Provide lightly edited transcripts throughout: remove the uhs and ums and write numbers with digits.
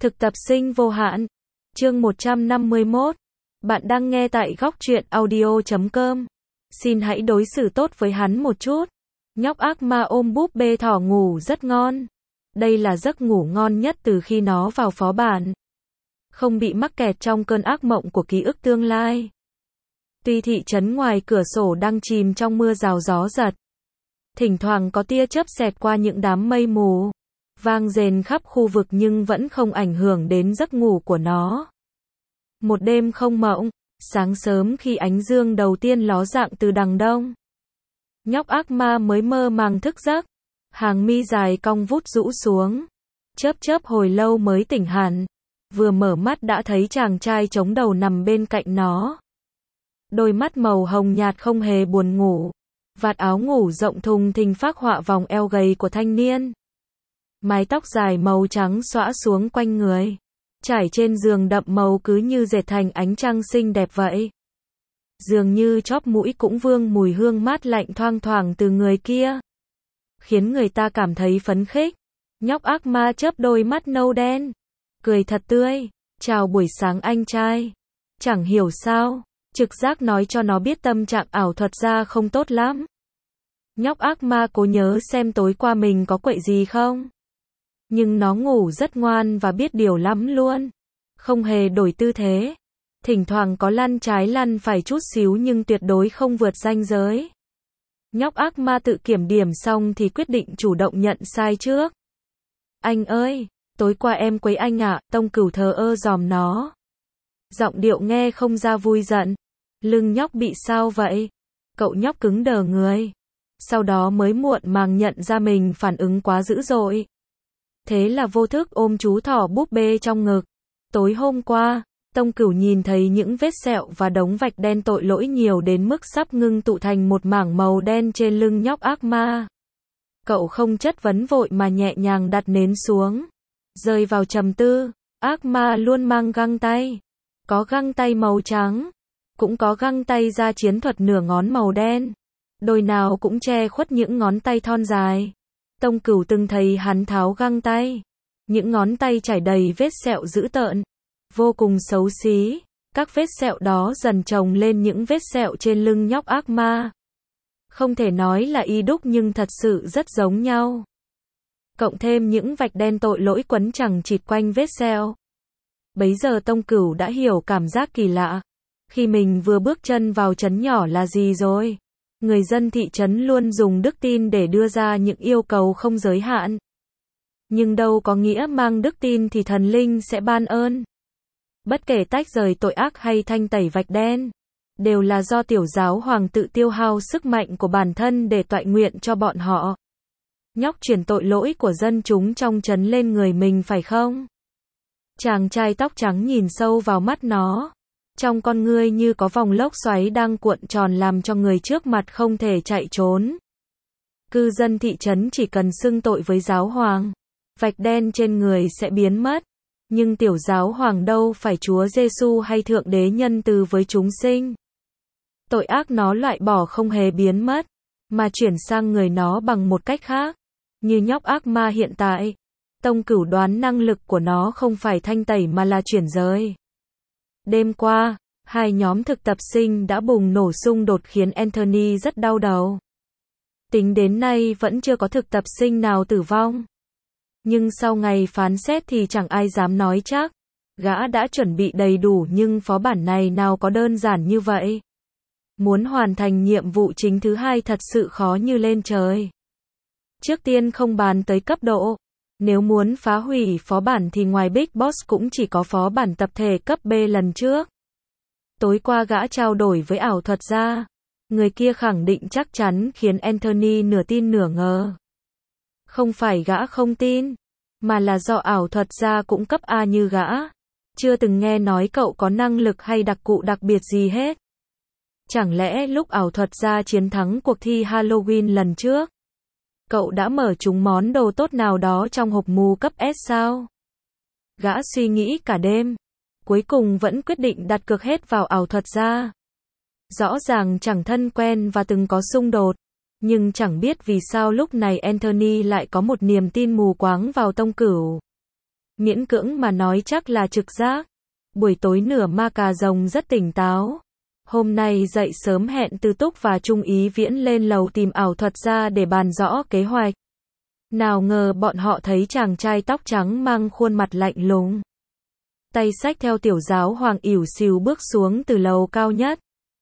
Thực tập sinh vô hạn. Chương 151. Bạn đang nghe tại góc truyện audio.com. Xin hãy đối xử tốt với hắn một chút. Nhóc ác ma ôm búp bê thỏ ngủ rất ngon. Đây là giấc ngủ ngon nhất từ khi nó vào phó bản. Không bị mắc kẹt trong cơn ác mộng của ký ức tương lai. Tuy thị trấn ngoài cửa sổ đang chìm trong mưa rào gió giật. Thỉnh thoảng có tia chớp xẹt qua những đám mây mù. Vang rền khắp khu vực nhưng vẫn không ảnh hưởng đến giấc ngủ của nó. Một đêm không mộng, sáng sớm khi ánh dương đầu tiên ló dạng từ đằng đông. Nhóc ác ma mới mơ màng thức giấc, hàng mi dài cong vút rũ xuống. Chớp chớp hồi lâu mới tỉnh hẳn, vừa mở mắt đã thấy chàng trai chống đầu nằm bên cạnh nó. Đôi mắt màu hồng nhạt không hề buồn ngủ, vạt áo ngủ rộng thùng thình phác họa vòng eo gầy của thanh niên. Mái tóc dài màu trắng xõa xuống quanh người, trải trên giường đậm màu cứ như dệt thành ánh trăng xinh đẹp vậy. Dường như chóp mũi cũng vương mùi hương mát lạnh thoang thoảng từ người kia, khiến người ta cảm thấy phấn khích. Nhóc ác ma chớp đôi mắt nâu đen, cười thật tươi. Chào buổi sáng anh trai. Chẳng hiểu sao, trực giác nói cho nó biết tâm trạng ảo thuật gia không tốt lắm. Nhóc ác ma cố nhớ xem tối qua mình có quậy gì không. Nhưng nó ngủ rất ngoan và biết điều lắm luôn. Không hề đổi tư thế. Thỉnh thoảng có lăn trái lăn phải chút xíu nhưng tuyệt đối không vượt ranh giới. Nhóc ác ma tự kiểm điểm xong thì quyết định chủ động nhận sai trước. Anh ơi, tối qua em quấy anh ạ, Tông Cửu thờ ơ dòm nó. Giọng điệu nghe không ra vui giận. Lưng nhóc bị sao vậy? Cậu nhóc cứng đờ người. Sau đó mới muộn màng nhận ra mình phản ứng quá dữ dội. Thế là vô thức ôm chú thỏ búp bê trong ngực. Tối hôm qua, Tông Cửu nhìn thấy những vết sẹo và đống vạch đen tội lỗi nhiều đến mức sắp ngưng tụ thành một mảng màu đen trên lưng nhóc ác ma. Cậu không chất vấn vội mà nhẹ nhàng đặt nến xuống, rơi vào trầm tư. Ác ma luôn mang găng tay. Có găng tay màu trắng, cũng có găng tay ra chiến thuật nửa ngón màu đen. Đôi nào cũng che khuất những ngón tay thon dài. Tông Cửu từng thấy hắn tháo găng tay. Những ngón tay trải đầy vết sẹo dữ tợn, vô cùng xấu xí. Các vết sẹo đó dần chồng lên những vết sẹo trên lưng nhóc ác ma. Không thể nói là y đúc nhưng thật sự rất giống nhau. Cộng thêm những vạch đen tội lỗi quấn chằng chịt quanh vết sẹo. Bấy giờ Tông Cửu đã hiểu cảm giác kỳ lạ. Khi mình vừa bước chân vào trấn nhỏ là gì rồi. Người dân thị trấn luôn dùng đức tin để đưa ra những yêu cầu không giới hạn. Nhưng đâu có nghĩa mang đức tin thì thần linh sẽ ban ơn. Bất kể tách rời tội ác hay thanh tẩy vạch đen, đều là do tiểu giáo hoàng tự tiêu hao sức mạnh của bản thân để toại nguyện cho bọn họ. Nhóc chuyển tội lỗi của dân chúng trong trấn lên người mình phải không? Chàng trai tóc trắng nhìn sâu vào mắt nó. Trong con ngươi như có vòng lốc xoáy đang cuộn tròn làm cho người trước mặt không thể chạy trốn. Cư dân thị trấn chỉ cần xưng tội với giáo hoàng, vạch đen trên người sẽ biến mất. Nhưng tiểu giáo hoàng đâu phải Chúa Giêsu hay Thượng Đế nhân từ với chúng sinh. Tội ác nó loại bỏ không hề biến mất, mà chuyển sang người nó bằng một cách khác. Như nhóc ác ma hiện tại, Tông Cửu đoán năng lực của nó không phải thanh tẩy mà là chuyển rời. Đêm qua, hai nhóm thực tập sinh đã bùng nổ xung đột khiến Anthony rất đau đầu. Tính đến nay vẫn chưa có thực tập sinh nào tử vong. Nhưng sau ngày phán xét thì chẳng ai dám nói chắc. Gã đã chuẩn bị đầy đủ nhưng phó bản này nào có đơn giản như vậy. Muốn hoàn thành nhiệm vụ chính thứ hai thật sự khó như lên trời. Trước tiên không bàn tới cấp độ. Nếu muốn phá hủy phó bản thì ngoài Big Boss cũng chỉ có phó bản tập thể cấp B lần trước. Tối qua gã trao đổi với ảo thuật gia. Người kia khẳng định chắc chắn khiến Anthony nửa tin nửa ngờ. Không phải gã không tin, mà là do ảo thuật gia cũng cấp A như gã. Chưa từng nghe nói cậu có năng lực hay đặc cụ đặc biệt gì hết. Chẳng lẽ lúc ảo thuật gia chiến thắng cuộc thi Halloween lần trước, cậu đã mở trúng món đồ tốt nào đó trong hộp mù cấp S sao? Gã suy nghĩ cả đêm, cuối cùng vẫn quyết định đặt cược hết vào ảo thuật gia. Rõ ràng chẳng thân quen và từng có xung đột, nhưng chẳng biết vì sao lúc này Anthony lại có một niềm tin mù quáng vào Tông Cửu. Miễn cưỡng mà nói chắc là trực giác. Buổi tối nửa ma cà rồng rất tỉnh táo. Hôm nay dậy sớm hẹn Tư Túc và Trung Ý Viễn lên lầu tìm ảo thuật ra để bàn rõ kế hoạch. Nào ngờ bọn họ thấy chàng trai tóc trắng mang khuôn mặt lạnh lùng. Tay xách theo tiểu giáo hoàng ỉu xìu bước xuống từ lầu cao nhất.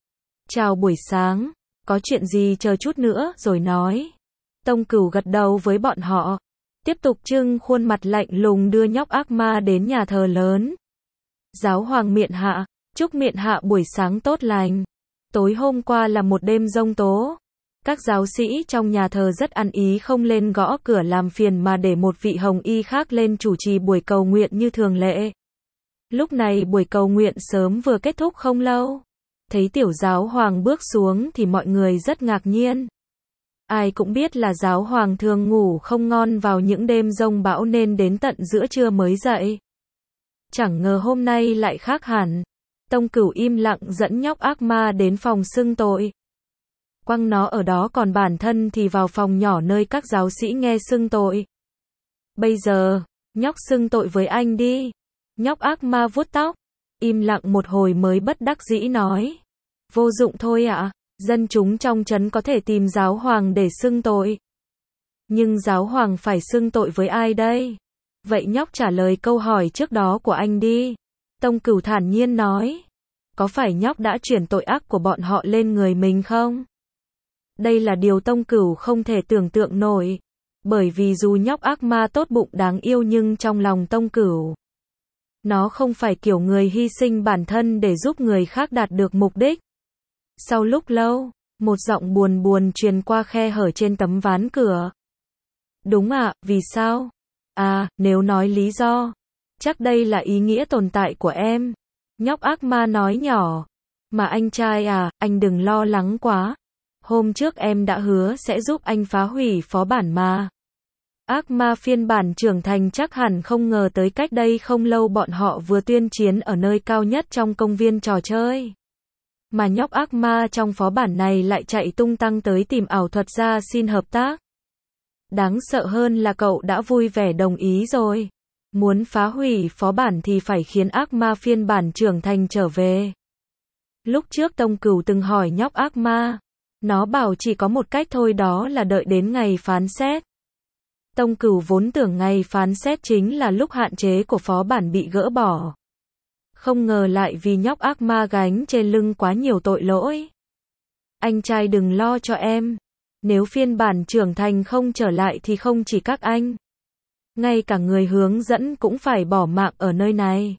Chào buổi sáng, có chuyện gì chờ chút nữa rồi nói. Tông Cửu gật đầu với bọn họ. Tiếp tục trưng khuôn mặt lạnh lùng đưa nhóc ác ma đến nhà thờ lớn. Giáo hoàng miện hạ, chúc miện hạ buổi sáng tốt lành. Tối hôm qua là một đêm giông tố. Các giáo sĩ trong nhà thờ rất ăn ý không lên gõ cửa làm phiền mà để một vị hồng y khác lên chủ trì buổi cầu nguyện như thường lệ. Lúc này buổi cầu nguyện sớm vừa kết thúc không lâu. Thấy tiểu giáo hoàng bước xuống thì mọi người rất ngạc nhiên. Ai cũng biết là giáo hoàng thường ngủ không ngon vào những đêm giông bão nên đến tận giữa trưa mới dậy. Chẳng ngờ hôm nay lại khác hẳn. Tông Cửu im lặng dẫn nhóc ác ma đến phòng xưng tội. Quăng nó ở đó còn bản thân thì vào phòng nhỏ nơi các giáo sĩ nghe xưng tội. Bây giờ, nhóc xưng tội với anh đi. Nhóc ác ma vuốt tóc. Im lặng một hồi mới bất đắc dĩ nói. Vô dụng thôi ạ. Dân chúng trong trấn có thể tìm giáo hoàng để xưng tội. Nhưng giáo hoàng phải xưng tội với ai đây? Vậy nhóc trả lời câu hỏi trước đó của anh đi. Tông Cửu thản nhiên nói. Có phải nhóc đã chuyển tội ác của bọn họ lên người mình không? Đây là điều Tông Cửu không thể tưởng tượng nổi. Bởi vì dù nhóc ác ma tốt bụng đáng yêu nhưng trong lòng Tông Cửu, nó không phải kiểu người hy sinh bản thân để giúp người khác đạt được mục đích. Sau lúc lâu, một giọng buồn buồn truyền qua khe hở trên tấm ván cửa. Đúng ạ, vì sao? À, nếu nói lý do, chắc đây là ý nghĩa tồn tại của em. Nhóc ác ma nói nhỏ. Mà anh trai à, anh đừng lo lắng quá. Hôm trước em đã hứa sẽ giúp anh phá hủy phó bản mà. Ác ma phiên bản trưởng thành chắc hẳn không ngờ tới cách đây không lâu bọn họ vừa tuyên chiến ở nơi cao nhất trong công viên trò chơi. Mà nhóc ác ma trong phó bản này lại chạy tung tăng tới tìm ảo thuật gia xin hợp tác. Đáng sợ hơn là cậu đã vui vẻ đồng ý rồi. Muốn phá hủy phó bản thì phải khiến ác ma phiên bản trưởng thành trở về. Lúc trước Tông Cửu từng hỏi nhóc ác ma. Nó bảo chỉ có một cách thôi, đó là đợi đến ngày phán xét. Tông Cửu vốn tưởng ngày phán xét chính là lúc hạn chế của phó bản bị gỡ bỏ. Không ngờ lại vì nhóc ác ma gánh trên lưng quá nhiều tội lỗi. Anh trai đừng lo cho em. Nếu phiên bản trưởng thành không trở lại thì không chỉ các anh, ngay cả người hướng dẫn cũng phải bỏ mạng ở nơi này.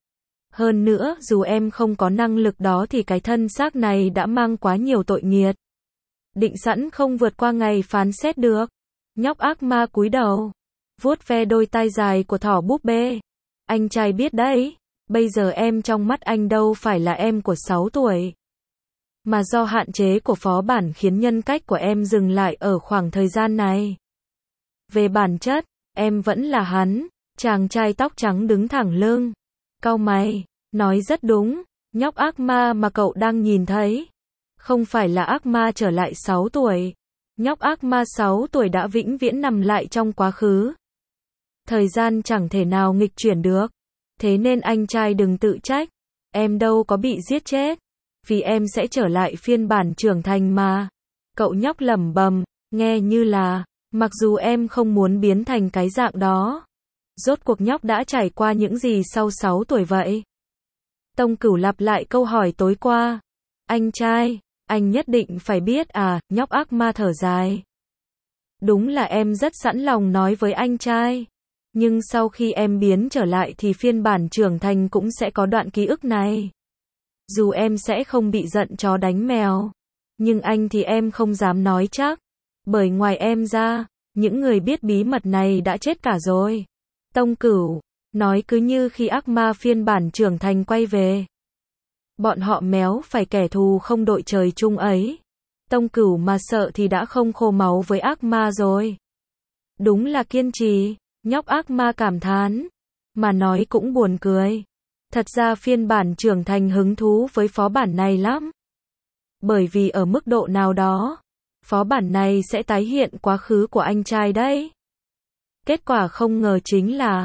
Hơn nữa, dù em không có năng lực đó thì cái thân xác này đã mang quá nhiều tội nghiệt. Định sẵn không vượt qua ngày phán xét được. Nhóc ác ma cúi đầu, vuốt ve đôi tai dài của thỏ búp bê. Anh trai biết đấy, bây giờ em trong mắt anh đâu phải là em của 6 tuổi. Mà do hạn chế của phó bản khiến nhân cách của em dừng lại ở khoảng thời gian này. Về bản chất, em vẫn là hắn. Chàng trai tóc trắng đứng thẳng lưng, cau mày, nói rất đúng. Nhóc ác ma mà cậu đang nhìn thấy không phải là ác ma trở lại 6 tuổi. Nhóc ác ma 6 tuổi đã vĩnh viễn nằm lại trong quá khứ. Thời gian chẳng thể nào nghịch chuyển được. Thế nên anh trai đừng tự trách. Em đâu có bị giết chết. Vì em sẽ trở lại phiên bản trưởng thành mà. Cậu nhóc lẩm bẩm, nghe như là, mặc dù em không muốn biến thành cái dạng đó. Rốt cuộc nhóc đã trải qua những gì sau 6 tuổi vậy? Tông Cửu lặp lại câu hỏi tối qua. Anh trai, anh nhất định phải biết à, nhóc ác ma thở dài. Đúng là em rất sẵn lòng nói với anh trai. Nhưng sau khi em biến trở lại thì phiên bản trưởng thành cũng sẽ có đoạn ký ức này. Dù em sẽ không bị giận chó đánh mèo, nhưng anh thì em không dám nói chắc. Bởi ngoài em ra, những người biết bí mật này đã chết cả rồi. Tông Cửu nói cứ như khi ác ma phiên bản trưởng thành quay về, bọn họ méo phải kẻ thù không đội trời chung ấy. Tông Cửu mà sợ thì đã không khô máu với ác ma rồi. Đúng là kiên trì, nhóc ác ma cảm thán. Mà nói cũng buồn cười. Thật ra phiên bản trưởng thành hứng thú với phó bản này lắm. Bởi vì ở mức độ nào đó, phó bản này sẽ tái hiện quá khứ của anh trai đấy. Kết quả không ngờ chính là,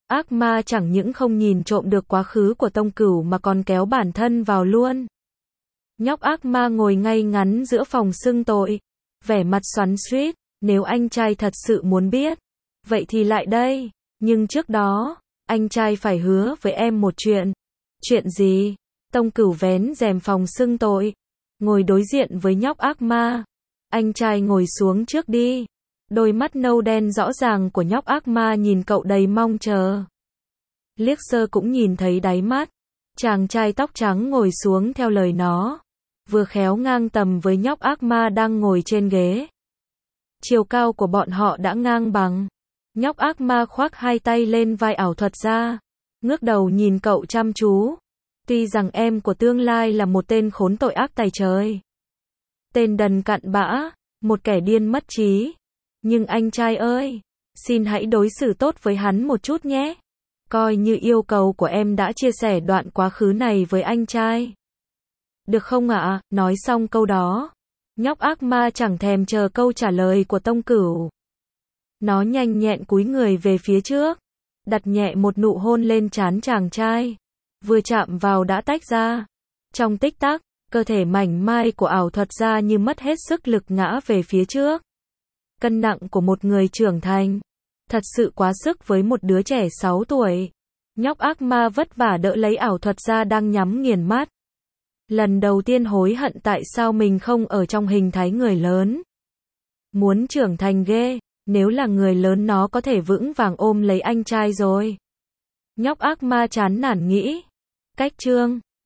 Ác ma chẳng những không nhìn trộm được quá khứ của Tông Cửu mà còn kéo bản thân vào luôn. Nhóc ác ma ngồi ngay ngắn giữa phòng xưng tội, vẻ mặt xoắn xuýt, nếu anh trai thật sự muốn biết, vậy thì lại đây, nhưng trước đó, anh trai phải hứa với em một chuyện. Chuyện gì? Tông Cửu vén rèm phòng xưng tội, ngồi đối diện với nhóc ác ma. Anh trai ngồi xuống trước đi. Đôi mắt nâu đen rõ ràng của nhóc ác ma nhìn cậu đầy mong chờ. Liếc sơ cũng nhìn thấy đáy mắt. Chàng trai tóc trắng ngồi xuống theo lời nó, vừa khéo ngang tầm với nhóc ác ma đang ngồi trên ghế. Chiều cao của bọn họ đã ngang bằng. Nhóc ác ma khoác hai tay lên vai ảo thuật gia, ngước đầu nhìn cậu chăm chú. Tuy rằng em của tương lai là một tên khốn tội ác tày trời, tên đần cặn bã, một kẻ điên mất trí, nhưng anh trai ơi, xin hãy đối xử tốt với hắn một chút nhé. Coi như yêu cầu của em đã chia sẻ đoạn quá khứ này với anh trai. Được không ạ? Nói xong câu đó, nhóc ác ma chẳng thèm chờ câu trả lời của Tông Cửu. Nó nhanh nhẹn cúi người về phía trước, đặt nhẹ một nụ hôn lên trán chàng trai. Vừa chạm vào đã tách ra. Trong tích tắc, cơ thể mảnh mai của ảo thuật gia như mất hết sức lực ngã về phía trước. Cân nặng của một người trưởng thành, thật sự quá sức với một đứa trẻ 6 tuổi. Nhóc ác ma vất vả đỡ lấy ảo thuật gia đang nhắm nghiền mắt. Lần đầu tiên hối hận tại sao mình không ở trong hình thái người lớn. Muốn trưởng thành ghê, nếu là người lớn nó có thể vững vàng ôm lấy anh trai rồi. Nhóc ác ma chán nản nghĩ. Cách chương